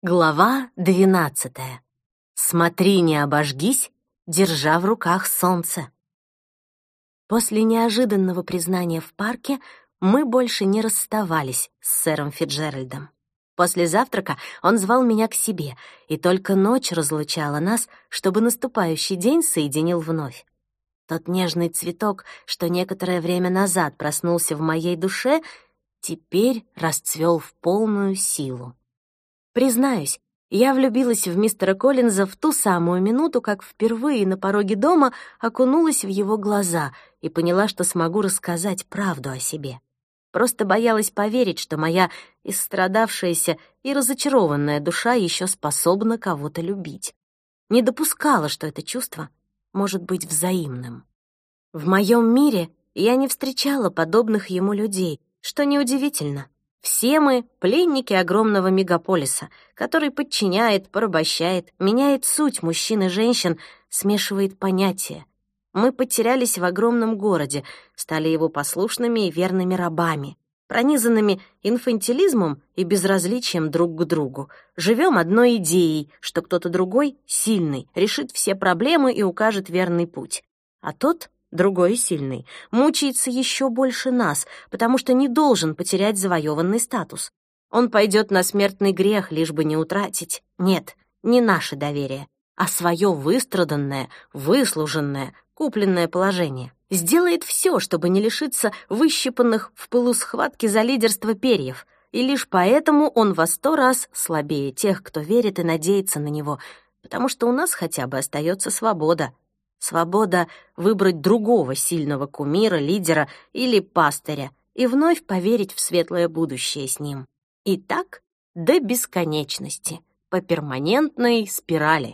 Глава 12. Смотри, не обожгись, держа в руках солнце. После неожиданного признания в парке мы больше не расставались с сэром Фицджеральдом. После завтрака он звал меня к себе, и только ночь разлучала нас, чтобы наступающий день соединил вновь. Тот нежный цветок, что некоторое время назад проснулся в моей душе, теперь расцвел в полную силу. Признаюсь, я влюбилась в мистера Коллинза в ту самую минуту, как впервые на пороге дома окунулась в его глаза и поняла, что смогу рассказать правду о себе. Просто боялась поверить, что моя истрадавшаяся и разочарованная душа еще способна кого-то любить. Не допускала, что это чувство может быть взаимным. В моем мире я не встречала подобных ему людей, что неудивительно. Все мы — пленники огромного мегаполиса, который подчиняет, порабощает, меняет суть мужчин и женщин, смешивает понятия. Мы потерялись в огромном городе, стали его послушными и верными рабами, пронизанными инфантилизмом и безразличием друг к другу. Живем одной идеей, что кто-то другой, сильный, решит все проблемы и укажет верный путь. А тот, другой сильный, мучается еще больше нас, потому что не должен потерять завоеванный статус. Он пойдет на смертный грех, лишь бы не утратить. Нет, не наше доверие, а свое выстраданное, выслуженное, купленное положение. Сделает все, чтобы не лишиться выщипанных в пылу схватки за лидерство перьев, и лишь поэтому он во 100 раз слабее тех, кто верит и надеется на него, потому что у нас хотя бы остается свобода. Свобода выбрать другого сильного кумира, лидера или пастыря и вновь поверить в светлое будущее с ним. И так до бесконечности, по перманентной спирали.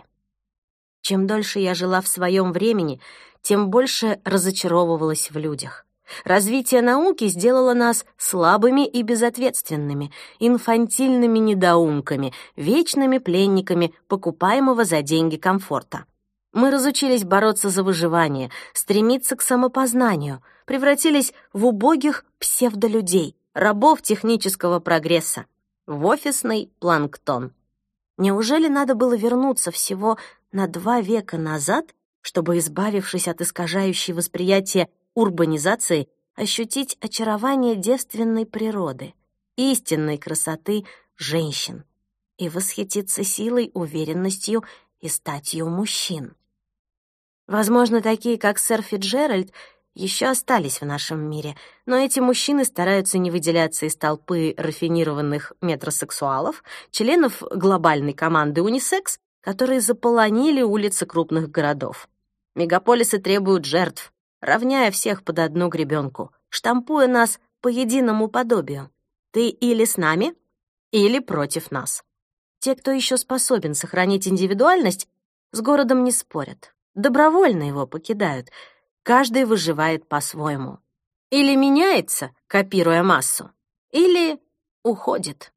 Чем дольше я жила в своем времени, тем больше разочаровывалась в людях. Развитие науки сделало нас слабыми и безответственными, инфантильными недоумками, вечными пленниками покупаемого за деньги комфорта. Мы разучились бороться за выживание, стремиться к самопознанию, превратились в убогих псевдолюдей, рабов технического прогресса, в офисный планктон. Неужели надо было вернуться всего на 2 века назад, чтобы, избавившись от искажающей восприятия урбанизации, ощутить очарование девственной природы, истинной красоты женщин и восхититься силой, уверенностью и статью мужчин? Возможно, такие, как сэр Фицджеральд, еще остались в нашем мире, но эти мужчины стараются не выделяться из толпы рафинированных метросексуалов, членов глобальной команды унисекс, которые заполонили улицы крупных городов. Мегаполисы требуют жертв, равняя всех под одну гребенку, штампуя нас по единому подобию. Ты или с нами, или против нас. Те, кто еще способен сохранить индивидуальность, с городом не спорят, добровольно его покидают. Каждый выживает по-своему. Или меняется, копируя массу, или уходит.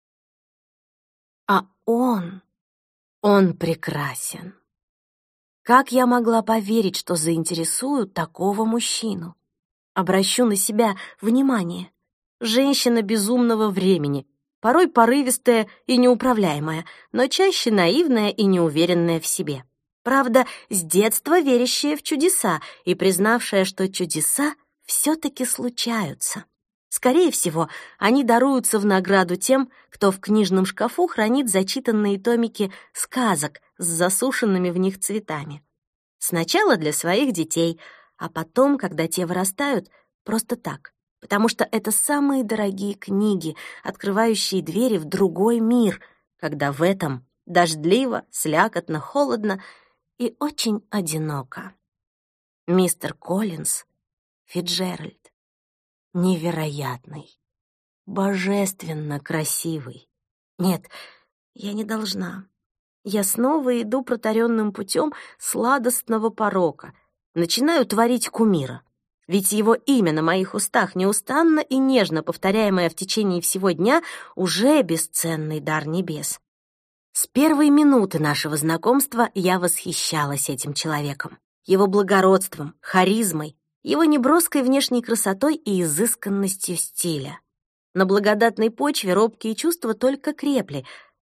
А он прекрасен. Как я могла поверить, что заинтересую такого мужчину? Обращу на себя внимание. Женщина безумного времени, порой порывистая и неуправляемая, но чаще наивная и неуверенная в себе. Правда, с детства верящая в чудеса и признавшая, что чудеса все-таки случаются. Скорее всего, они даруются в награду тем, кто в книжном шкафу хранит зачитанные томики сказок с засушенными в них цветами. Сначала для своих детей, а потом, когда те вырастают, просто так, потому что это самые дорогие книги, открывающие двери в другой мир, когда в этом дождливо, слякотно, холодно и очень одиноко. Мистер Коллинз Фицджеральд. Невероятный, божественно красивый. Нет, я не должна. Я снова иду протаренным путем сладостного порока, начинаю творить кумира. Ведь его имя на моих устах неустанно и нежно повторяемое в течение всего дня уже бесценный дар небес. С первой минуты нашего знакомства я восхищалась этим человеком, его благородством, харизмой, его неброской внешней красотой и изысканностью стиля. На благодатной почве робкие чувства только крепли,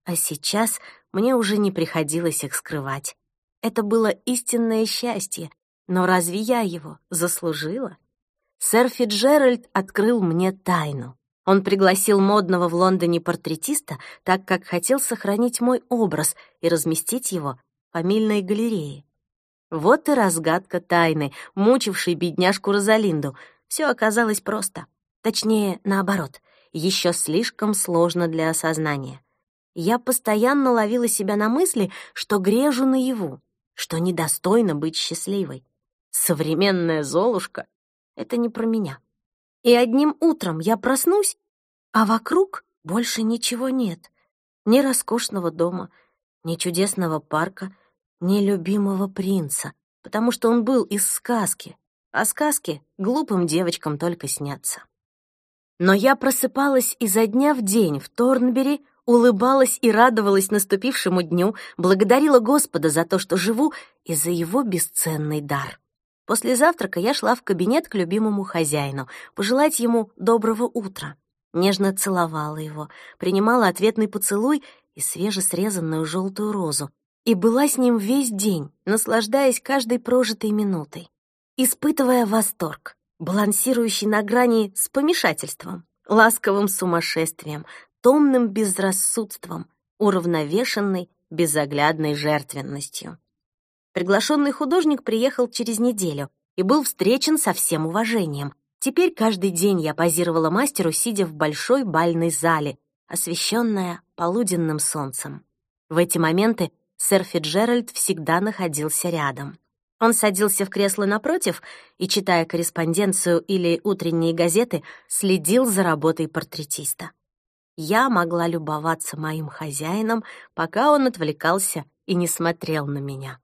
А сейчас мне уже не приходилось их скрывать. Это было истинное счастье, но разве я его заслужила? Сэр Фицджеральд открыл мне тайну. Он пригласил модного в Лондоне портретиста, так как хотел сохранить мой образ и разместить его в фамильной галерее. Вот и разгадка тайны, мучившей бедняжку Розалинду. Все оказалось просто. Точнее, наоборот, еще слишком сложно для осознания. Я постоянно ловила себя на мысли, что грежу наяву, что недостойна быть счастливой. Современная Золушка — это не про меня. И одним утром я проснусь, а вокруг больше ничего нет. Ни роскошного дома, ни чудесного парка, ни любимого принца, потому что он был из сказки, а сказки глупым девочкам только снятся. Но я просыпалась изо дня в день в Торнбери, улыбалась и радовалась наступившему дню, благодарила Господа за то, что живу, и за его бесценный дар. После завтрака я шла в кабинет к любимому хозяину, пожелать ему доброго утра. Нежно целовала его, принимала ответный поцелуй и свежесрезанную желтую розу, и была с ним весь день, наслаждаясь каждой прожитой минутой, испытывая восторг, балансирующий на грани с помешательством, ласковым сумасшествием, томным безрассудством, уравновешенной, безоглядной жертвенностью. Приглашенный художник приехал через неделю и был встречен со всем уважением. Теперь каждый день я позировала мастеру, сидя в большой бальной зале, освещенная полуденным солнцем. В эти моменты сэр Фицджеральд всегда находился рядом. Он садился в кресло напротив и, читая корреспонденцию или утренние газеты, следил за работой портретиста. Я могла любоваться моим хозяином, пока он отвлекался и не смотрел на меня.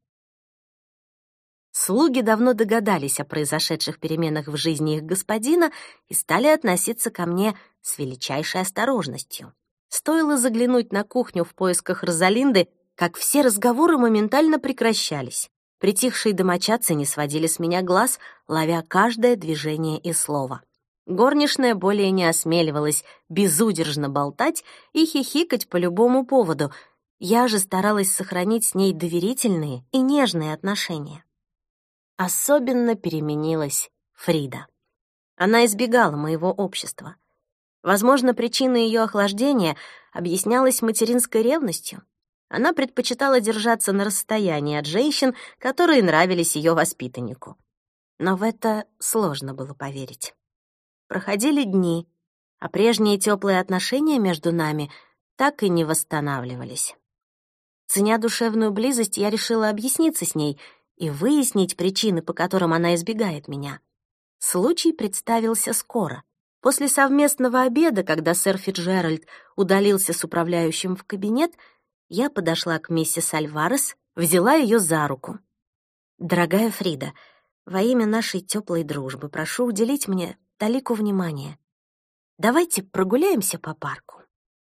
Слуги давно догадались о произошедших переменах в жизни их господина и стали относиться ко мне с величайшей осторожностью. Стоило заглянуть на кухню в поисках Розалинды, как все разговоры моментально прекращались. Притихшие домочадцы не сводили с меня глаз, ловя каждое движение и слово. Горничная более не осмеливалась безудержно болтать и хихикать по любому поводу. Я же старалась сохранить с ней доверительные и нежные отношения. Особенно переменилась Фрида. Она избегала моего общества. Возможно, причина ее охлаждения объяснялась материнской ревностью. Она предпочитала держаться на расстоянии от женщин, которые нравились ее воспитаннику. Но в это сложно было поверить. Проходили дни, а прежние теплые отношения между нами так и не восстанавливались. Ценя душевную близость, я решила объясниться с ней и выяснить причины, по которым она избегает меня. Случай представился скоро. После совместного обеда, когда сэр Фицджеральд удалился с управляющим в кабинет, я подошла к миссис Альварес, взяла ее за руку. «Дорогая Фрида, во имя нашей теплой дружбы прошу уделить мне талику внимания. Давайте прогуляемся по парку».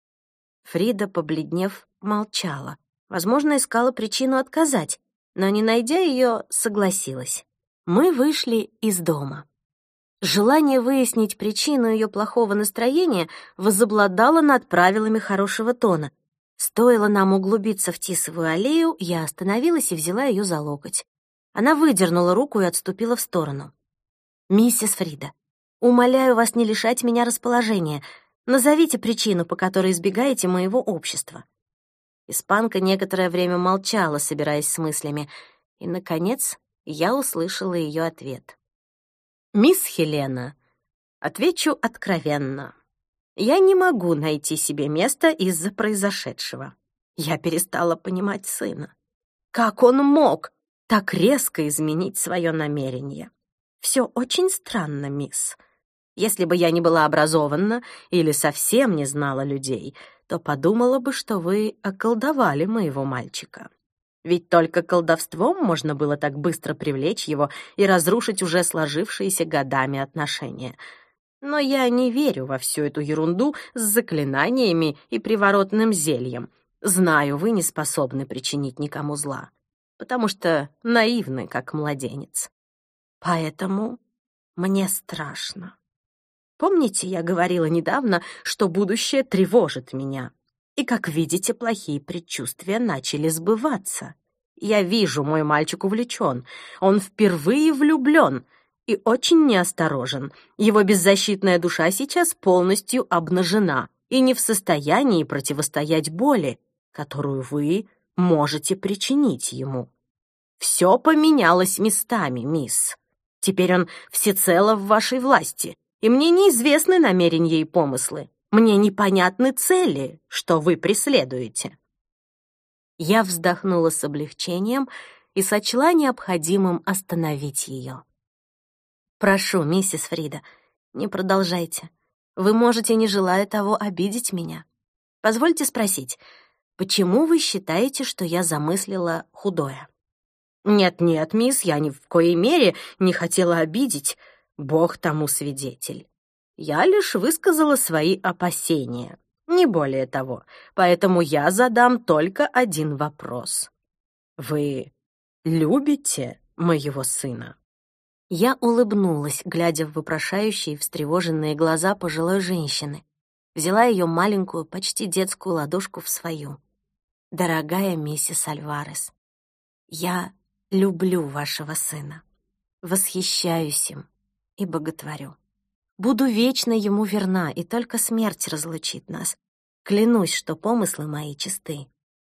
Фрида, побледнев, молчала. Возможно, искала причину отказать, но, не найдя ее, согласилась. Мы вышли из дома. Желание выяснить причину ее плохого настроения возобладало над правилами хорошего тона. Стоило нам углубиться в Тисовую аллею, я остановилась и взяла ее за локоть. Она выдернула руку и отступила в сторону. «Миссис Фрида, умоляю вас не лишать меня расположения. Назовите причину, по которой избегаете моего общества». Испанка некоторое время молчала, собираясь с мыслями, и, наконец, я услышала ее ответ. «Мисс Хелена, отвечу откровенно. Я не могу найти себе места из-за произошедшего. Я перестала понимать сына. Как он мог так резко изменить свое намерение? Все очень странно, мисс. Если бы я не была образована или совсем не знала людей, то подумала бы, что вы околдовали моего мальчика. Ведь только колдовством можно было так быстро привлечь его и разрушить уже сложившиеся годами отношения. Но я не верю во всю эту ерунду с заклинаниями и приворотным зельем. Знаю, вы не способны причинить никому зла, потому что наивны, как младенец. Поэтому мне страшно. Помните, я говорила недавно, что будущее тревожит меня? И, как видите, плохие предчувствия начали сбываться. Я вижу, мой мальчик увлечен. Он впервые влюблен и очень неосторожен. Его беззащитная душа сейчас полностью обнажена и не в состоянии противостоять боли, которую вы можете причинить ему. Все поменялось местами, мисс. Теперь он всецело в вашей власти, и мне неизвестны намерения и помыслы. Мне непонятны цели, что вы преследуете». Я вздохнула с облегчением и сочла необходимым остановить ее. «Прошу, миссис Фрида, не продолжайте. Вы можете, не желая того, обидеть меня. Позвольте спросить, почему вы считаете, что я замыслила худое?» «Нет-нет, мисс, я ни в коей мере не хотела обидеть. Бог тому свидетель. Я лишь высказала свои опасения, не более того, поэтому я задам только один вопрос. Вы любите моего сына?» Я улыбнулась, глядя в вопрошающие, встревоженные глаза пожилой женщины. Взяла ее маленькую, почти детскую ладошку в свою. «Дорогая миссис Альварес, я люблю вашего сына, восхищаюсь им и боготворю. Буду вечно ему верна, и только смерть разлучит нас. Клянусь, что помыслы мои чисты».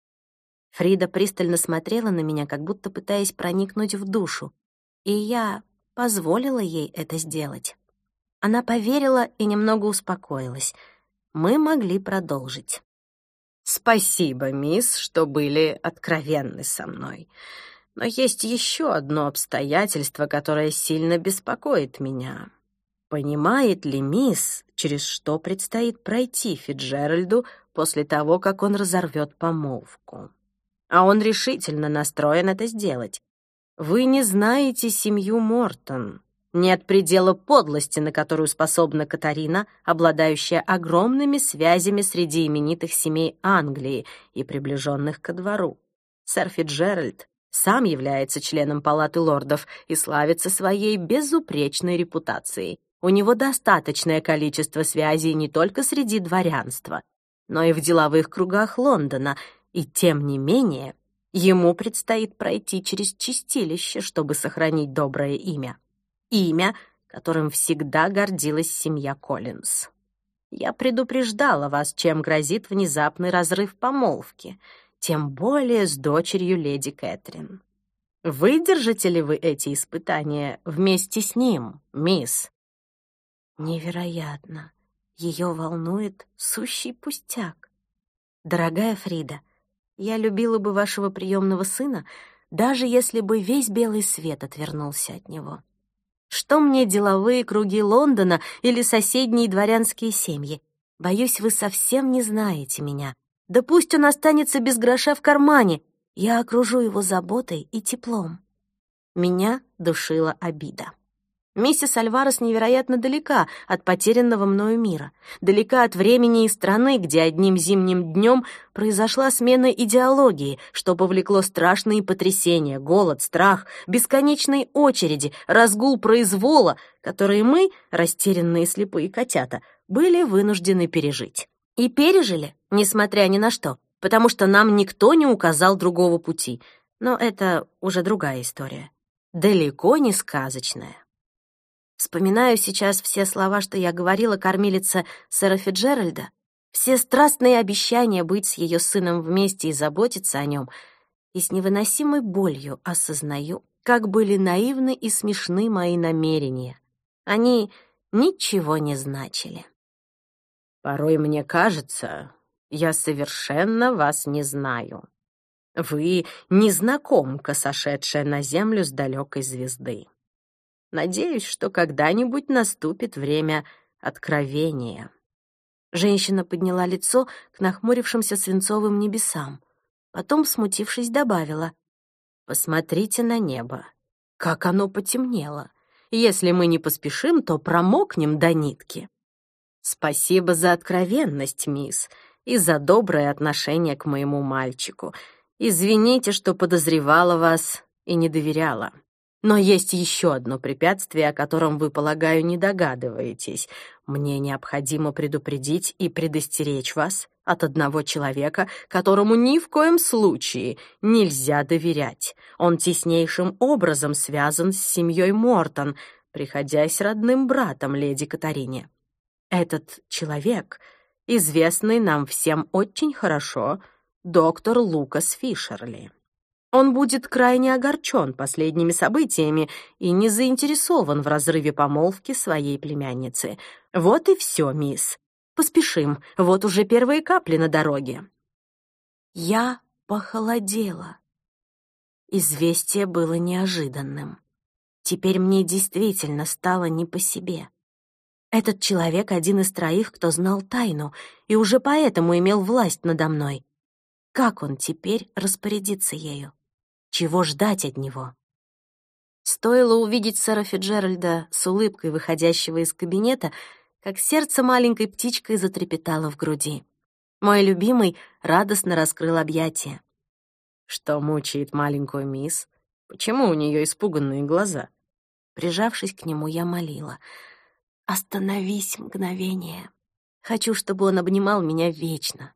Фрида пристально смотрела на меня, как будто пытаясь проникнуть в душу, и я позволила ей это сделать. Она поверила и немного успокоилась. Мы могли продолжить. «Спасибо, мисс, что были откровенны со мной. Но есть еще одно обстоятельство, которое сильно беспокоит меня. Понимает ли мисс, через что предстоит пройти Фицджеральду после того, как он разорвет помолвку? А он решительно настроен это сделать. Вы не знаете семью Мортон. Нет предела подлости, на которую способна Катарина, обладающая огромными связями среди именитых семей Англии и приближенных ко двору. Сэр Фицджеральд сам является членом Палаты лордов и славится своей безупречной репутацией. У него достаточное количество связей не только среди дворянства, но и в деловых кругах Лондона, и тем не менее ему предстоит пройти через чистилище, чтобы сохранить доброе имя. Имя, которым всегда гордилась семья Коллинз. Я предупреждала вас, чем грозит внезапный разрыв помолвки, тем более с дочерью леди Кэтрин. Выдержите ли вы эти испытания вместе с ним, мисс? Невероятно. Ее волнует сущий пустяк. Дорогая Фрида, я любила бы вашего приемного сына, даже если бы весь белый свет отвернулся от него. Что мне деловые круги Лондона или соседние дворянские семьи? Боюсь, вы совсем не знаете меня. Да пусть он останется без гроша в кармане. Я окружу его заботой и теплом. Меня душила обида. Миссис Альварес невероятно далека от потерянного мною мира, далека от времени и страны, где одним зимним днем произошла смена идеологии, что повлекло страшные потрясения, голод, страх, бесконечные очереди, разгул произвола, которые мы, растерянные слепые котята, были вынуждены пережить. И пережили, несмотря ни на что, потому что нам никто не указал другого пути. Но это уже другая история, далеко не сказочная. Вспоминаю сейчас все слова, что я говорила кормилице сэра Фицджеральда, все страстные обещания быть с ее сыном вместе и заботиться о нем, и с невыносимой болью осознаю, как были наивны и смешны мои намерения. Они ничего не значили. «Порой мне кажется, я совершенно вас не знаю. Вы незнакомка, сошедшая на землю с далекой звезды. Надеюсь, что когда-нибудь наступит время откровения». Женщина подняла лицо к нахмурившимся свинцовым небесам. Потом, смутившись, добавила: «Посмотрите на небо. Как оно потемнело. Если мы не поспешим, то промокнем до нитки. Спасибо за откровенность, мисс, и за доброе отношение к моему мальчику. Извините, что подозревала вас и не доверяла. Но есть еще одно препятствие, о котором вы, полагаю, не догадываетесь. Мне необходимо предупредить и предостеречь вас от одного человека, которому ни в коем случае нельзя доверять. Он теснейшим образом связан с семьей Мортон, приходясь родным братом леди Катарине. Этот человек, известный нам всем очень хорошо, доктор Лукас Фишерли. Он будет крайне огорчен последними событиями и не заинтересован в разрыве помолвки своей племянницы. Вот и все, мисс. Поспешим, вот уже первые капли на дороге. Я похолодела. Известие было неожиданным. Теперь мне действительно стало не по себе. Этот человек — один из троих, кто знал тайну, и уже поэтому имел власть надо мной. Как он теперь распорядится ею? Чего ждать от него? Стоило увидеть сэра Фицджеральда с улыбкой, выходящего из кабинета, как сердце маленькой птичкой затрепетало в груди. Мой любимый радостно раскрыл объятия. Что мучает маленькую мисс? Почему у нее испуганные глаза? Прижавшись к нему, я молила: «Остановись мгновение. Хочу, чтобы он обнимал меня вечно».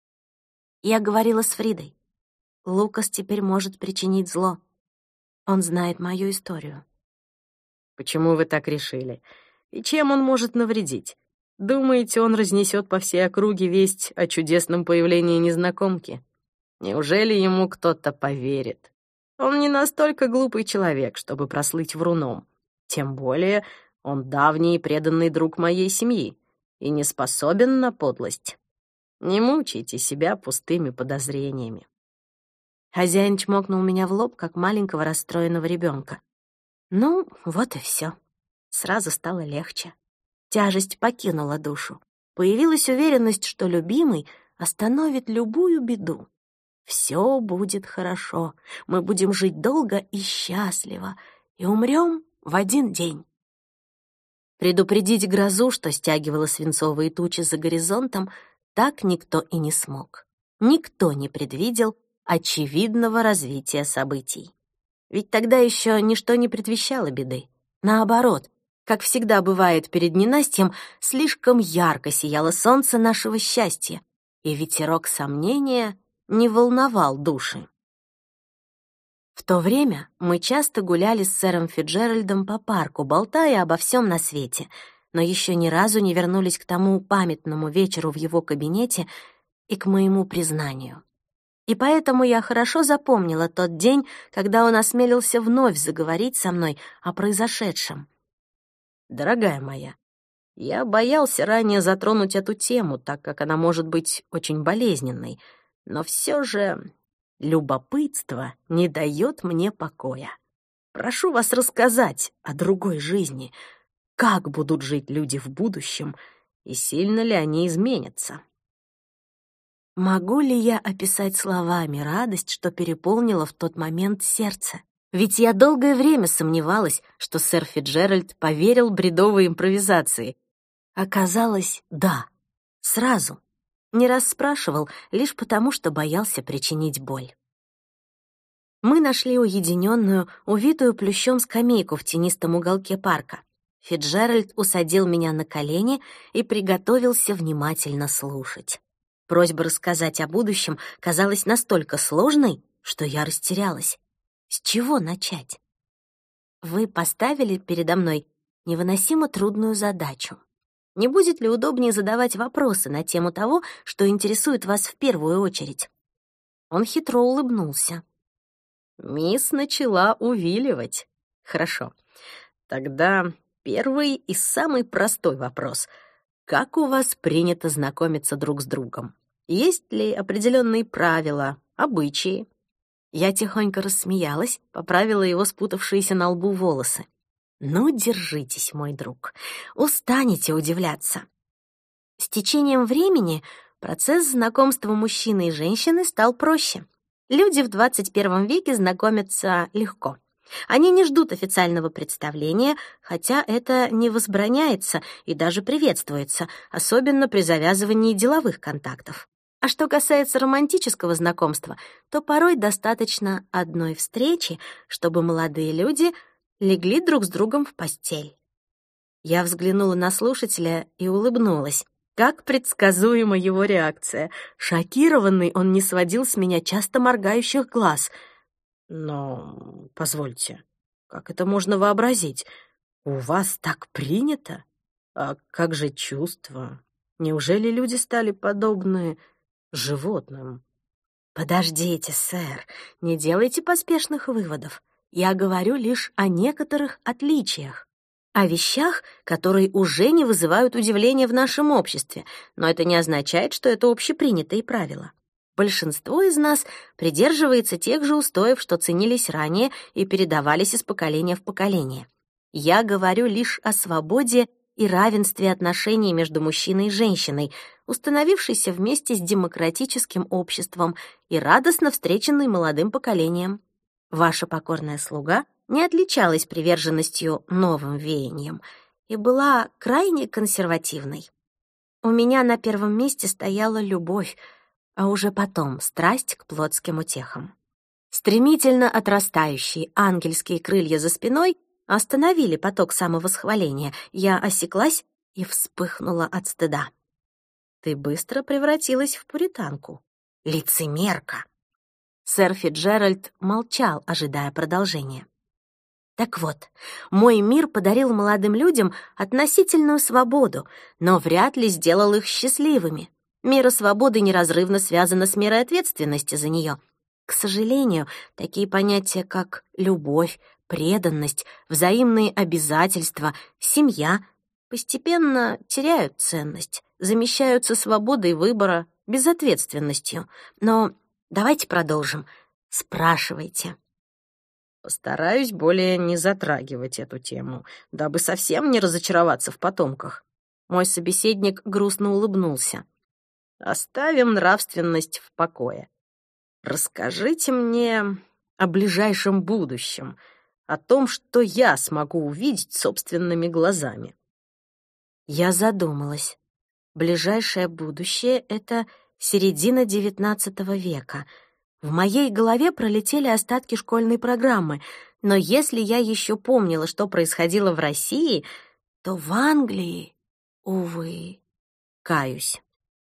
Я говорила с Фридой. Лукас теперь может причинить зло. Он знает мою историю. Почему вы так решили? И чем он может навредить? Думаете, он разнесет по всей округе весть о чудесном появлении незнакомки? Неужели ему кто-то поверит? Он не настолько глупый человек, чтобы прослыть вруном. Тем более он давний и преданный друг моей семьи и не способен на подлость. Не мучайте себя пустыми подозрениями. Хозяин чмокнул меня в лоб, как маленького расстроенного ребенка. Ну, вот и все. Сразу стало легче. Тяжесть покинула душу. Появилась уверенность, что любимый остановит любую беду. Все будет хорошо. Мы будем жить долго и счастливо. И умрем в один день. Предупредить грозу, что стягивала свинцовые тучи за горизонтом, так никто и не смог. Никто не предвидел очевидного развития событий. Ведь тогда еще ничто не предвещало беды. Наоборот, как всегда бывает перед ненастьем, слишком ярко сияло солнце нашего счастья, и ветерок сомнения не волновал души. В то время мы часто гуляли с сэром Фицджеральдом по парку, болтая обо всем на свете, но еще ни разу не вернулись к тому памятному вечеру в его кабинете и к моему признанию. И поэтому я хорошо запомнила тот день, когда он осмелился вновь заговорить со мной о произошедшем. «Дорогая моя, я боялся ранее затронуть эту тему, так как она может быть очень болезненной, но все же любопытство не дает мне покоя. Прошу вас рассказать о другой жизни, как будут жить люди в будущем и сильно ли они изменятся». Могу ли я описать словами радость, что переполнила в тот момент сердце? Ведь я долгое время сомневалась, что сэр Фицджеральд поверил бредовой импровизации. Оказалось, да, сразу. Не раз спрашивал, лишь потому, что боялся причинить боль. Мы нашли уединенную, увитую плющом скамейку в тенистом уголке парка. Фицджеральд усадил меня на колени и приготовился внимательно слушать. Просьба рассказать о будущем казалась настолько сложной, что я растерялась. С чего начать? Вы поставили передо мной невыносимо трудную задачу. Не будет ли удобнее задавать вопросы на тему того, что интересует вас в первую очередь? Он хитро улыбнулся. Мисс начала увиливать. Хорошо. Тогда первый и самый простой вопрос. Как у вас принято знакомиться друг с другом? Есть ли определенные правила, обычаи? Я тихонько рассмеялась, поправила его спутавшиеся на лбу волосы. Ну, держитесь, мой друг, устанете удивляться. С течением времени процесс знакомства мужчины и женщины стал проще. Люди в 21 веке знакомятся легко. Они не ждут официального представления, хотя это не возбраняется и даже приветствуется, особенно при завязывании деловых контактов. А что касается романтического знакомства, то порой достаточно одной встречи, чтобы молодые люди легли друг с другом в постель. Я взглянула на слушателя и улыбнулась. Как предсказуема его реакция. Шокированный, он не сводил с меня часто моргающих глаз. «Но, позвольте, как это можно вообразить? У вас так принято? А как же чувства? Неужели люди стали подобны животным?» «Подождите, сэр, не делайте поспешных выводов. Я говорю лишь о некоторых отличиях, о вещах, которые уже не вызывают удивления в нашем обществе, но это не означает, что это общепринятые правила. Большинство из нас придерживается тех же устоев, что ценились ранее и передавались из поколения в поколение. Я говорю лишь о свободе и равенстве отношений между мужчиной и женщиной, установившейся вместе с демократическим обществом и радостно встреченной молодым поколением. Ваша покорная слуга не отличалась приверженностью новым веяниям и была крайне консервативной. У меня на первом месте стояла любовь, а уже потом страсть к плотским утехам. Стремительно отрастающие ангельские крылья за спиной остановили поток самовосхваления. Я осеклась и вспыхнула от стыда. Ты быстро превратилась в пуританку. Лицемерка. Сэр Фицджеральд молчал, ожидая продолжения. Так вот, мой мир подарил молодым людям относительную свободу, но вряд ли сделал их счастливыми. Мера свободы неразрывно связана с мерой ответственности за нее. К сожалению, такие понятия, как любовь, преданность, взаимные обязательства, семья постепенно теряют ценность, замещаются свободой выбора, безответственностью. Но давайте продолжим. Спрашивайте. Постараюсь более не затрагивать эту тему, дабы совсем не разочароваться в потомках. Мой собеседник грустно улыбнулся. Оставим нравственность в покое. Расскажите мне о ближайшем будущем, о том, что я смогу увидеть собственными глазами. Я задумалась. Ближайшее будущее — это середина XIX века. В моей голове пролетели остатки школьной программы, но если я еще помнила, что происходило в России, то в Англии, увы, каюсь.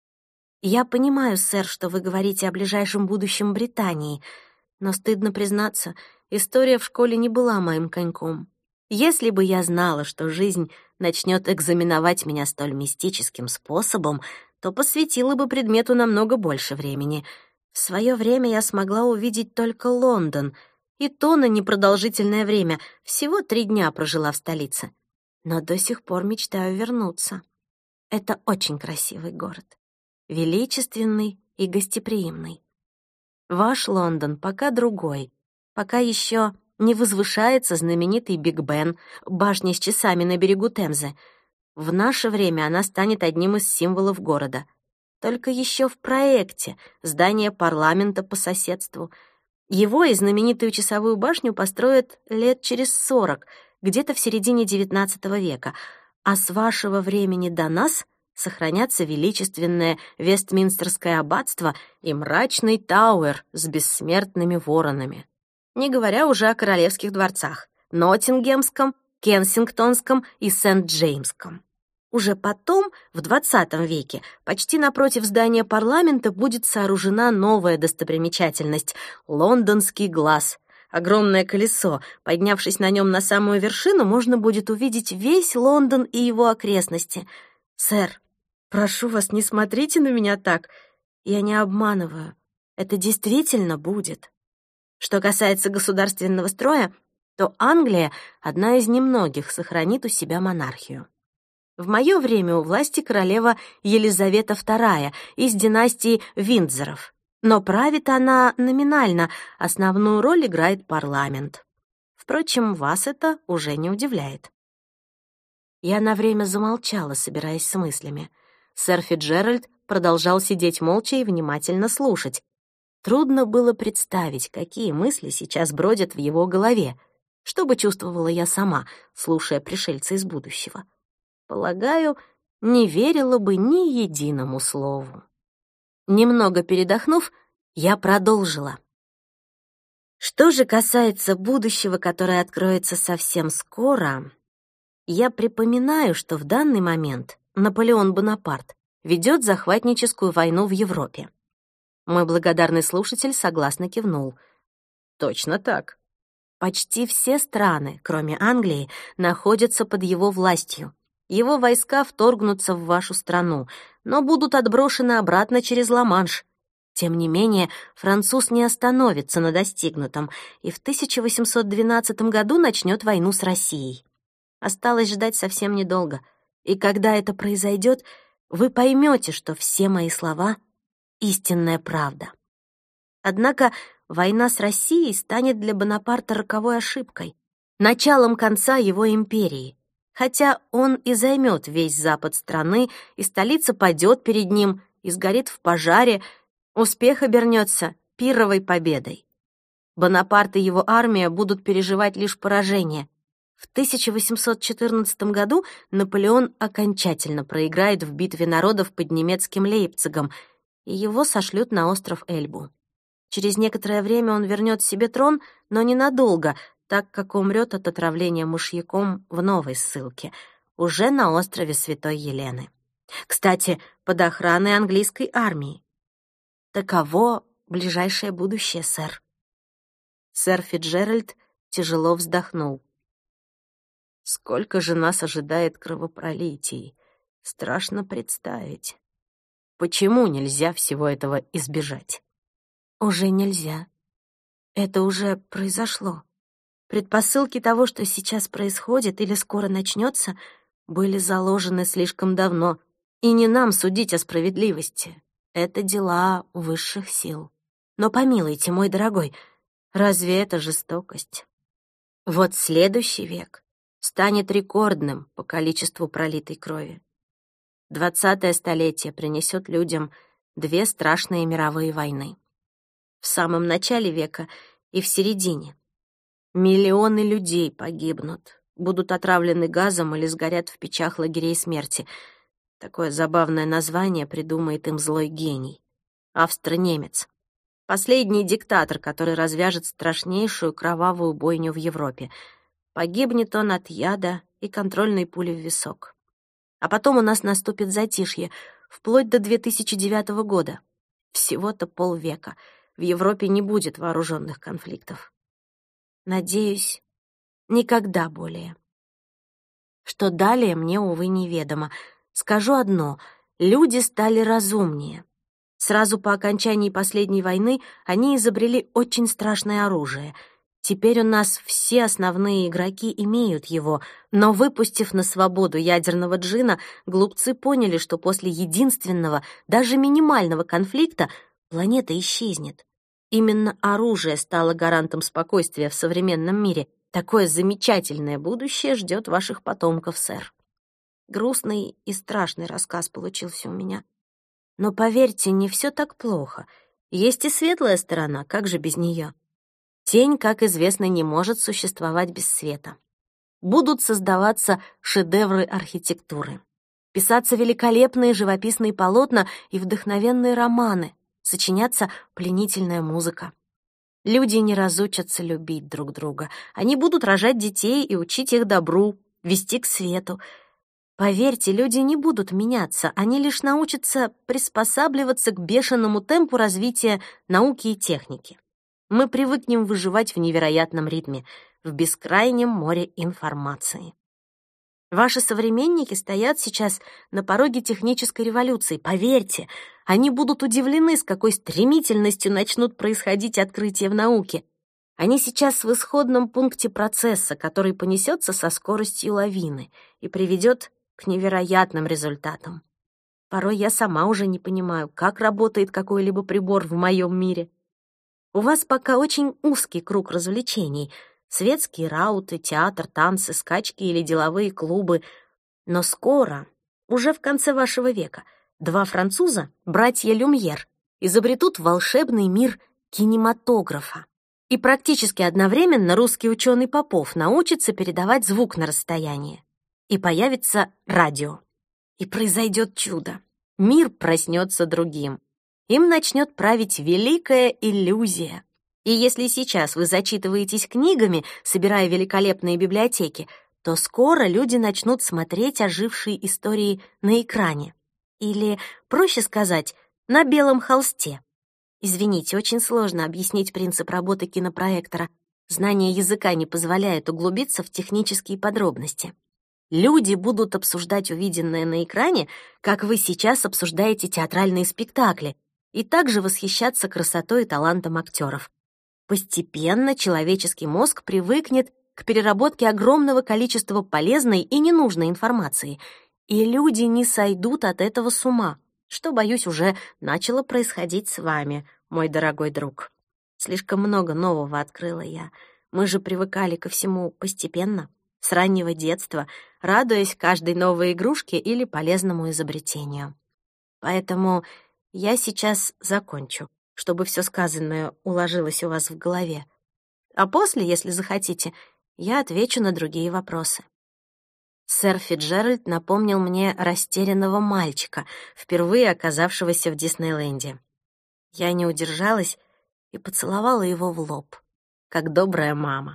Я понимаю, сэр, что вы говорите о ближайшем будущем Британии, но, стыдно признаться, история в школе не была моим коньком. Если бы я знала, что жизнь начнет экзаменовать меня столь мистическим способом, то посвятила бы предмету намного больше времени. В свое время я смогла увидеть только Лондон, и то на непродолжительное время, всего 3 дня прожила в столице. Но до сих пор мечтаю вернуться. Это очень красивый город, величественный и гостеприимный. Ваш Лондон пока другой, пока еще не возвышается знаменитый Биг Бен, башня с часами на берегу Темзы. В наше время она станет одним из символов города. Только еще в проекте здание парламента по соседству. Его и знаменитую часовую башню построят лет через 40, где-то в середине XIX века, а с вашего времени до нас сохранятся величественное Вестминстерское аббатство и мрачный Тауэр с бессмертными воронами. Не говоря уже о королевских дворцах — Ноттингемском, Кенсингтонском и Сент-Джеймском. Уже потом, в XX веке, почти напротив здания парламента будет сооружена новая достопримечательность — Лондонский глаз. Огромное колесо. Поднявшись на нем на самую вершину, можно будет увидеть весь Лондон и его окрестности. Сэр, прошу вас, не смотрите на меня так. Я не обманываю. Это действительно будет. Что касается государственного строя, то Англия — одна из немногих сохранит у себя монархию. В мое время у власти королева Елизавета II из династии Виндзоров. Но правит она номинально, основную роль играет парламент. Впрочем, вас это уже не удивляет. Я на время замолчала, собираясь с мыслями. Сэр Фицджеральд продолжал сидеть молча и внимательно слушать. Трудно было представить, какие мысли сейчас бродят в его голове. Что бы чувствовала я сама, слушая пришельца из будущего? Полагаю, не верила бы ни единому слову. Немного передохнув, я продолжила. Что же касается будущего, которое откроется совсем скоро, я припоминаю, что в данный момент Наполеон Бонапарт ведет захватническую войну в Европе. Мой благодарный слушатель согласно кивнул. Точно так. Почти все страны, кроме Англии, находятся под его властью. Его войска вторгнутся в вашу страну, но будут отброшены обратно через Ла-Манш. Тем не менее, француз не остановится на достигнутом и в 1812 году начнет войну с Россией. Осталось ждать совсем недолго, и когда это произойдет, вы поймете, что все мои слова — истинная правда. Однако война с Россией станет для Бонапарта роковой ошибкой, началом конца его империи, хотя он и займет весь запад страны, и столица падет перед ним и сгорит в пожаре. Успех обернется пирровой победой. Бонапарт и его армия будут переживать лишь поражение. В 1814 году Наполеон окончательно проиграет в битве народов под немецким Лейпцигом, и его сошлют на остров Эльбу. Через некоторое время он вернет себе трон, но ненадолго, так как умрет от отравления мышьяком в новой ссылке, уже на острове Святой Елены. Кстати, под охраной английской армии. Таково ближайшее будущее, сэр. Сэр Фицджеральд тяжело вздохнул. Сколько же нас ожидает кровопролитий? Страшно представить. Почему нельзя всего этого избежать? Уже нельзя. Это уже произошло. Предпосылки того, что сейчас происходит или скоро начнется, были заложены слишком давно. И не нам судить о справедливости. Это дела высших сил. Но помилуйте, мой дорогой, разве это жестокость? Вот следующий век станет рекордным по количеству пролитой крови. 20-е столетие принесет людям 2 страшные мировые войны. В самом начале века и в середине. Миллионы людей погибнут, будут отравлены газом или сгорят в печах лагерей смерти. Такое забавное название придумает им злой гений. Австро-немец. Последний диктатор, который развяжет страшнейшую кровавую бойню в Европе. Погибнет он от яда и контрольной пули в висок. А потом у нас наступит затишье, вплоть до 2009 года. Всего-то полвека. В Европе не будет вооруженных конфликтов. Надеюсь, никогда более. Что далее, мне, увы, неведомо. Скажу одно — люди стали разумнее. Сразу по окончании последней войны они изобрели очень страшное оружие. Теперь у нас все основные игроки имеют его, но, выпустив на свободу ядерного джина, глупцы поняли, что после единственного, даже минимального конфликта планета исчезнет. Именно оружие стало гарантом спокойствия в современном мире. Такое замечательное будущее ждет ваших потомков, сэр. Грустный и страшный рассказ получился у меня. Но, поверьте, не все так плохо. Есть и светлая сторона, как же без нее? Тень, как известно, не может существовать без света. Будут создаваться шедевры архитектуры, писаться великолепные живописные полотна и вдохновенные романы, сочиняться пленительная музыка. Люди не разучатся любить друг друга. Они будут рожать детей и учить их добру, вести к свету. Поверьте, люди не будут меняться, они лишь научатся приспосабливаться к бешеному темпу развития науки и техники. Мы привыкнем выживать в невероятном ритме, в бескрайнем море информации. Ваши современники стоят сейчас на пороге технической революции. Поверьте, они будут удивлены, с какой стремительностью начнут происходить открытия в науке. Они сейчас в исходном пункте процесса, который понесется со скоростью лавины и приведет к невероятным результатам. Порой я сама уже не понимаю, как работает какой-либо прибор в моем мире. У вас пока очень узкий круг развлечений. Светские рауты, театр, танцы, скачки или деловые клубы. Но скоро, уже в конце вашего века, 2 француза, братья Люмьер, изобретут волшебный мир кинематографа. И практически одновременно русский ученый Попов научится передавать звук на расстояние. И появится радио. И произойдет чудо. Мир проснется другим. Им начнет править великая иллюзия. И если сейчас вы зачитываетесь книгами, собирая великолепные библиотеки, то скоро люди начнут смотреть ожившие истории на экране. Или, проще сказать, на белом холсте. Извините, очень сложно объяснить принцип работы кинопроектора. Знание языка не позволяет углубиться в технические подробности. Люди будут обсуждать увиденное на экране, как вы сейчас обсуждаете театральные спектакли, и также восхищаться красотой и талантом актеров. Постепенно человеческий мозг привыкнет к переработке огромного количества полезной и ненужной информации, и люди не сойдут от этого с ума, что, боюсь, уже начало происходить с вами, мой дорогой друг. Слишком много нового открыла я. Мы же привыкали ко всему постепенно, с раннего детства, радуясь каждой новой игрушке или полезному изобретению. Поэтому я сейчас закончу, чтобы все сказанное уложилось у вас в голове. А после, если захотите, я отвечу на другие вопросы. Сэр Фицджеральд напомнил мне растерянного мальчика, впервые оказавшегося в Диснейленде. Я не удержалась и поцеловала его в лоб, как добрая мама.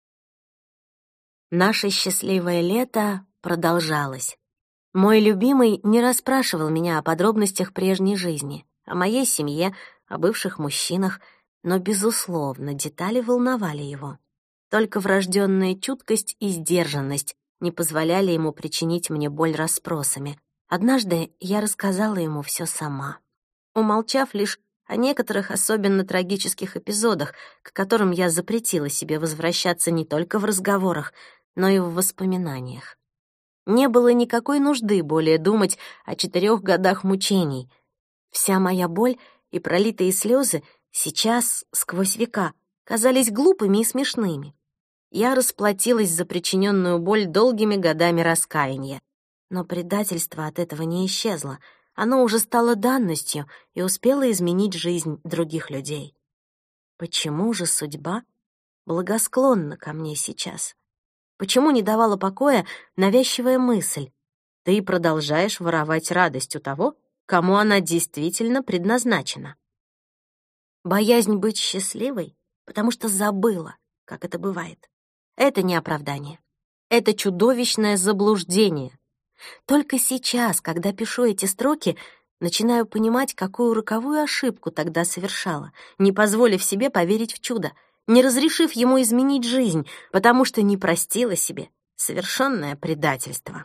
Наше счастливое лето продолжалось. Мой любимый не расспрашивал меня о подробностях прежней жизни, о моей семье, о бывших мужчинах, но, безусловно, детали волновали его. Только врожденная чуткость и сдержанность не позволяли ему причинить мне боль расспросами. Однажды я рассказала ему все сама, умолчав лишь о некоторых особенно трагических эпизодах, к которым я запретила себе возвращаться не только в разговорах, но и в воспоминаниях. Не было никакой нужды более думать о 4 годах мучений. Вся моя боль и пролитые слезы сейчас, сквозь века, казались глупыми и смешными. Я расплатилась за причиненную боль долгими годами раскаяния. Но предательство от этого не исчезло. Оно уже стало данностью и успело изменить жизнь других людей. Почему же судьба благосклонна ко мне сейчас? Почему не давала покоя навязчивая мысль? Ты продолжаешь воровать радость у того, кому она действительно предназначена. Боязнь быть счастливой, потому что забыла, как это бывает. Это не оправдание. Это чудовищное заблуждение. Только сейчас, когда пишу эти строки, начинаю понимать, какую роковую ошибку тогда совершала, не позволив себе поверить в чудо, не разрешив ему изменить жизнь, потому что не простила себе совершенное предательство.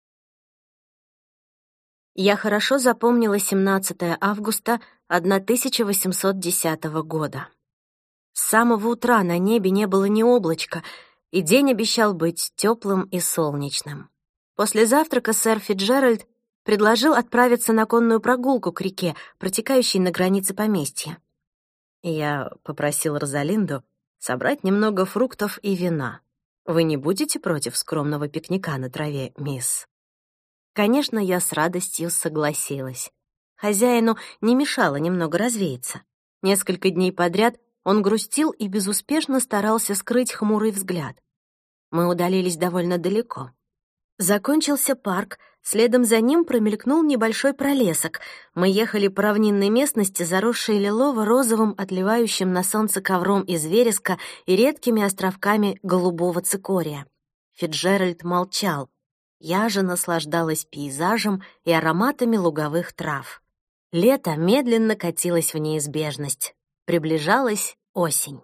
Я хорошо запомнила 17 августа 1810 года. С самого утра на небе не было ни облачка, и день обещал быть теплым и солнечным. После завтрака сэр Фицджеральд предложил отправиться на конную прогулку к реке, протекающей на границе поместья. Я попросил Розалинду собрать немного фруктов и вина. Вы не будете против скромного пикника на траве, мисс? Конечно, я с радостью согласилась. Хозяину не мешало немного развеяться. Несколько дней подряд он грустил и безуспешно старался скрыть хмурый взгляд. Мы удалились довольно далеко. Закончился парк, следом за ним промелькнул небольшой пролесок. Мы ехали по равнинной местности, заросшей лилово-розовым, отливающим на солнце ковром из вереска и редкими островками голубого цикория. Фицджеральд молчал. Я же наслаждалась пейзажем и ароматами луговых трав. Лето медленно катилось в неизбежность. Приближалась осень.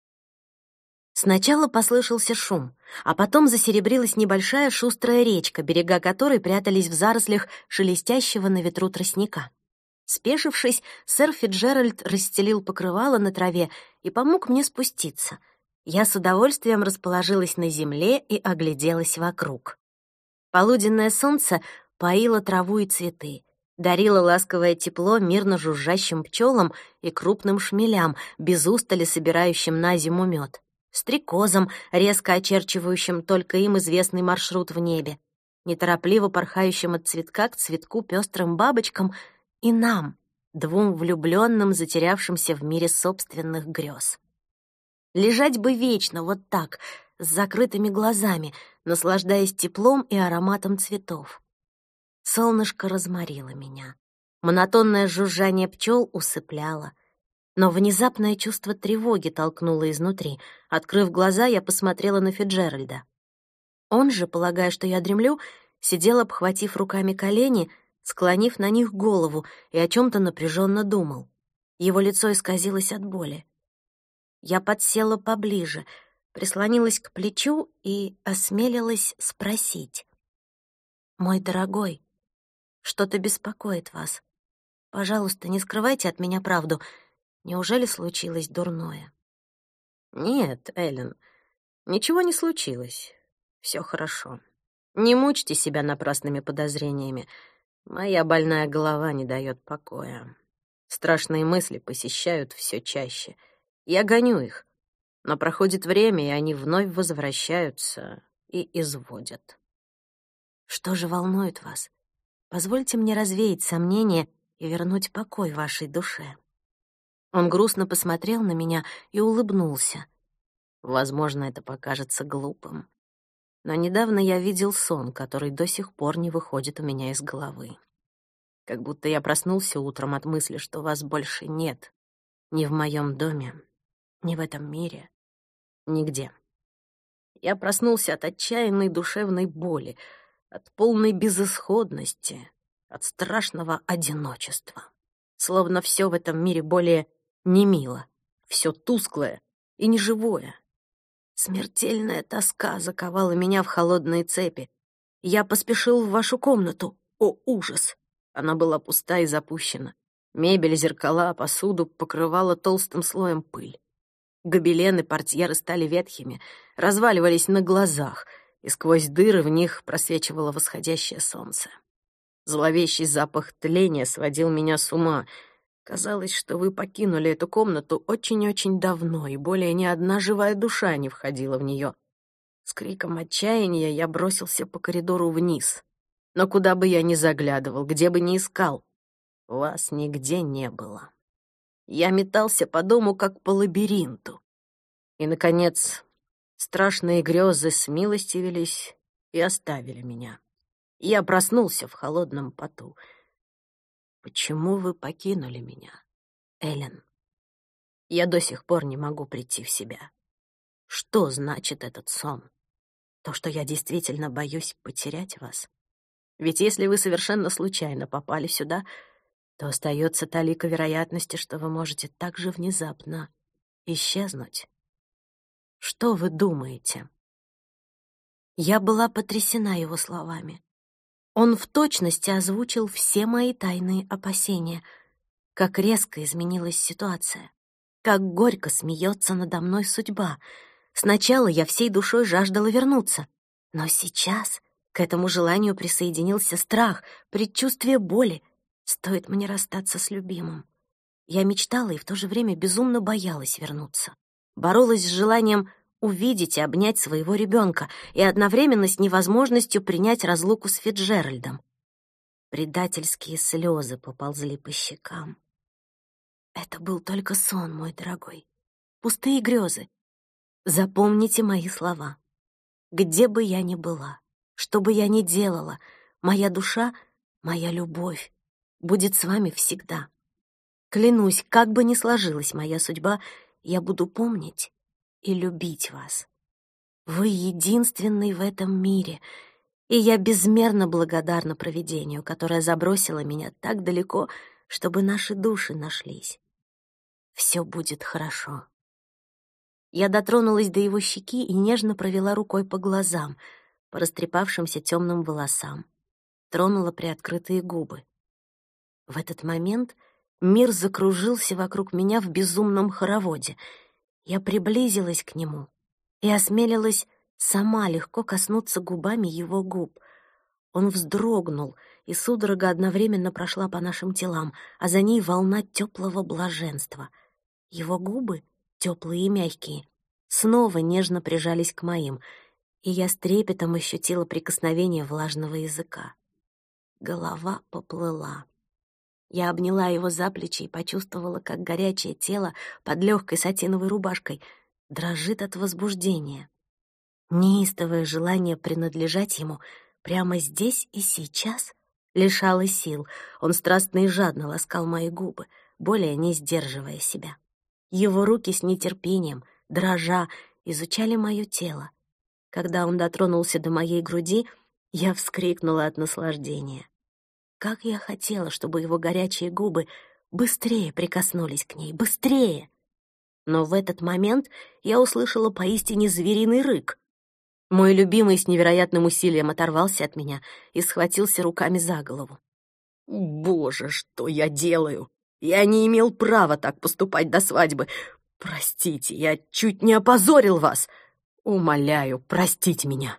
Сначала послышался шум, а потом засеребрилась небольшая шустрая речка, берега которой прятались в зарослях шелестящего на ветру тростника. Спешившись, сэр Фицджеральд расстелил покрывало на траве и помог мне спуститься. Я с удовольствием расположилась на земле и огляделась вокруг. Полуденное солнце поило траву и цветы, дарило ласковое тепло мирно жужжащим пчелам и крупным шмелям, без устали собирающим на зиму мед, стрекозам, резко очерчивающим только им известный маршрут в небе, неторопливо порхающим от цветка к цветку пестрым бабочкам и нам, 2 влюбленным, затерявшимся в мире собственных грез. Лежать бы вечно вот так, с закрытыми глазами, наслаждаясь теплом и ароматом цветов. Солнышко разморило меня. Монотонное жужжание пчел усыпляло. Но внезапное чувство тревоги толкнуло изнутри. Открыв глаза, я посмотрела на Фицджеральда. Он же, полагая, что я дремлю, сидел, обхватив руками колени, склонив на них голову, и о чем-то напряженно думал. Его лицо исказилось от боли. Я подсела поближе, прислонилась к плечу и осмелилась спросить. «Мой дорогой, что-то беспокоит вас. Пожалуйста, не скрывайте от меня правду. Неужели случилось дурное?» «Нет, Эллен, ничего не случилось. Все хорошо. Не мучьте себя напрасными подозрениями. Моя больная голова не дает покоя. Страшные мысли посещают все чаще. Я гоню их, но проходит время, и они вновь возвращаются и изводят». «Что же волнует вас? Позвольте мне развеять сомнения и вернуть покой вашей душе». Он грустно посмотрел на меня и улыбнулся. Возможно, это покажется глупым, но недавно я видел сон, который до сих пор не выходит у меня из головы. Как будто я проснулся утром от мысли, что вас больше нет. Ни в моем доме, ни в этом мире, нигде. Я проснулся от отчаянной душевной боли, от полной безысходности, от страшного одиночества. Словно все в этом мире более не мило, все тусклое и неживое. Смертельная тоска заковала меня в холодные цепи. Я поспешил в вашу комнату. О, ужас! Она была пуста и запущена. Мебель, зеркала, посуду покрывала толстым слоем пыль. Гобелены, портьеры стали ветхими, разваливались на глазах, и сквозь дыры в них просвечивало восходящее солнце. Зловещий запах тления сводил меня с ума. Казалось, что вы покинули эту комнату очень-очень давно, и более ни одна живая душа не входила в нее. С криком отчаяния я бросился по коридору вниз. Но куда бы я ни заглядывал, где бы ни искал, вас нигде не было. Я метался по дому, как по лабиринту. И, наконец, страшные грезы смилостивились и оставили меня. Я проснулся в холодном поту. Почему вы покинули меня, Эллен? Я до сих пор не могу прийти в себя. Что значит этот сон? То, что я действительно боюсь потерять вас? Ведь если вы совершенно случайно попали сюда, то остается талика вероятности, что вы можете так же внезапно исчезнуть. Что вы думаете?» Я была потрясена его словами. Он в точности озвучил все мои тайные опасения. Как резко изменилась ситуация. Как горько смеется надо мной судьба. Сначала я всей душой жаждала вернуться, но сейчас к этому желанию присоединился страх, предчувствие боли. Стоит мне расстаться с любимым. Я мечтала и в то же время безумно боялась вернуться. Боролась с желанием увидеть и обнять своего ребенка и одновременно с невозможностью принять разлуку с Фицджеральдом. Предательские слезы поползли по щекам. Это был только сон, мой дорогой. Пустые грезы. Запомните мои слова. Где бы я ни была, что бы я ни делала, моя душа, моя любовь будет с вами всегда. Клянусь, как бы ни сложилась моя судьба, я буду помнить и любить вас. Вы единственный в этом мире, и я безмерно благодарна провидению, которое забросило меня так далеко, чтобы наши души нашлись. Все будет хорошо. Я дотронулась до его щеки и нежно провела рукой по глазам, по растрепавшимся темным волосам, тронула приоткрытые губы. В этот момент мир закружился вокруг меня в безумном хороводе. Я приблизилась к нему и осмелилась сама легко коснуться губами его губ. Он вздрогнул, и судорога одновременно прошла по нашим телам, а за ней волна теплого блаженства. Его губы, теплые и мягкие, снова нежно прижались к моим, и я с трепетом ощутила прикосновение влажного языка. Голова поплыла. Я обняла его за плечи и почувствовала, как горячее тело под легкой сатиновой рубашкой дрожит от возбуждения. Неистовое желание принадлежать ему прямо здесь и сейчас лишало сил. Он страстно и жадно ласкал мои губы, более не сдерживая себя. Его руки с нетерпением, дрожа, изучали мое тело. Когда он дотронулся до моей груди, я вскрикнула от наслаждения. Как я хотела, чтобы его горячие губы быстрее прикоснулись к ней, быстрее! Но в этот момент я услышала поистине звериный рык. Мой любимый с невероятным усилием оторвался от меня и схватился руками за голову. «Боже, что я делаю! Я не имел права так поступать до свадьбы. Простите, я чуть не опозорил вас. Умоляю, простите меня».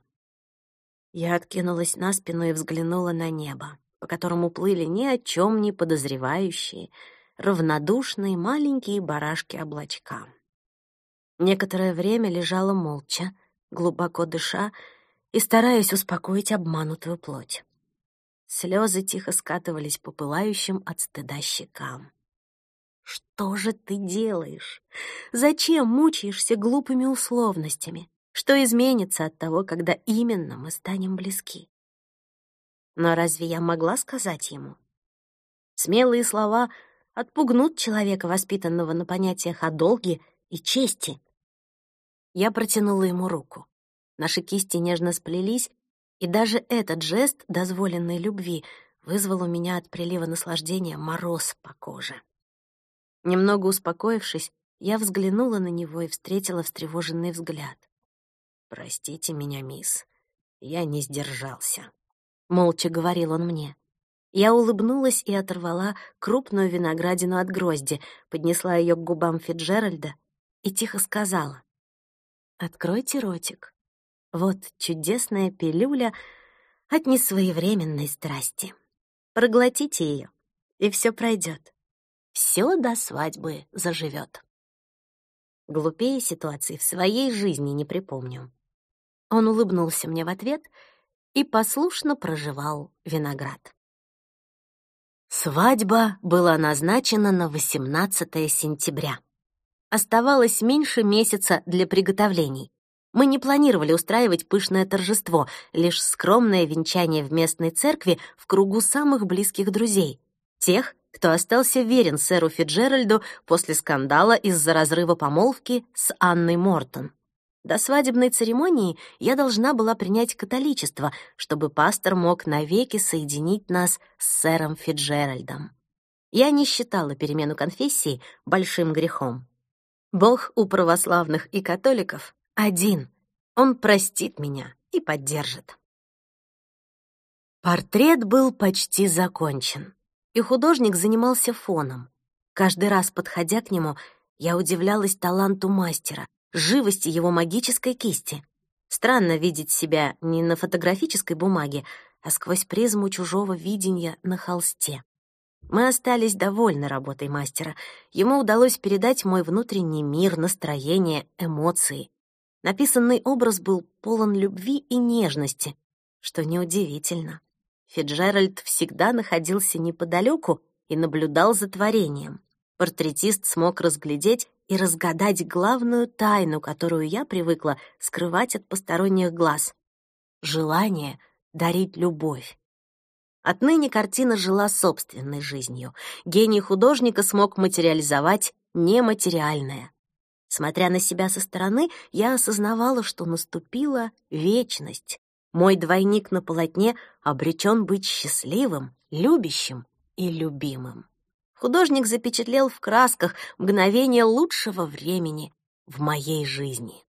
Я откинулась на спину и взглянула на небо, по которому плыли ни о чем не подозревающие, равнодушные маленькие барашки-облачка. Некоторое время лежала молча, глубоко дыша и стараясь успокоить обманутую плоть. Слезы тихо скатывались по пылающим от стыда щекам. «Что же ты делаешь? Зачем мучаешься глупыми условностями? Что изменится от того, когда именно мы станем близки?» Но разве я могла сказать ему? Смелые слова отпугнут человека, воспитанного на понятиях о долге и чести. Я протянула ему руку. Наши кисти нежно сплелись, и даже этот жест дозволенной любви вызвал у меня от прилива наслаждения мороз по коже. Немного успокоившись, я взглянула на него и встретила встревоженный взгляд. «Простите меня, мисс, я не сдержался», — молча говорил он мне. Я улыбнулась и оторвала крупную виноградину от грозди, поднесла ее к губам Фицджеральда и тихо сказала: «Откройте ротик. Вот чудесная пилюля от несвоевременной страсти. Проглотите ее, и все пройдет. Все до свадьбы заживет». Глупее ситуации в своей жизни не припомню. Он улыбнулся мне в ответ и послушно прожевал виноград. Свадьба была назначена на 18 сентября. Оставалось меньше месяца для приготовлений. Мы не планировали устраивать пышное торжество, лишь скромное венчание в местной церкви в кругу самых близких друзей, тех, кто остался верен сэру Фицджеральду после скандала из-за разрыва помолвки с Анной Мортон. До свадебной церемонии я должна была принять католичество, чтобы пастор мог навеки соединить нас с сэром Фицджеральдом. Я не считала перемену конфессии большим грехом. Бог у православных и католиков один. Он простит меня и поддержит. Портрет был почти закончен, и художник занимался фоном. Каждый раз, подходя к нему, я удивлялась таланту мастера, живости его магической кисти. Странно видеть себя не на фотографической бумаге, а сквозь призму чужого видения на холсте. Мы остались довольны работой мастера. Ему удалось передать мой внутренний мир, настроение, эмоции. Написанный образ был полон любви и нежности, что неудивительно. Фицджеральд всегда находился неподалеку и наблюдал за творением. Портретист смог разглядеть и разгадать главную тайну, которую я привыкла скрывать от посторонних глаз — желание дарить любовь. Отныне картина жила собственной жизнью. Гений художника смог материализовать нематериальное. Смотря на себя со стороны, я осознавала, что наступила вечность. Мой двойник на полотне обречен быть счастливым, любящим и любимым. Художник запечатлел в красках мгновение лучшего времени в моей жизни.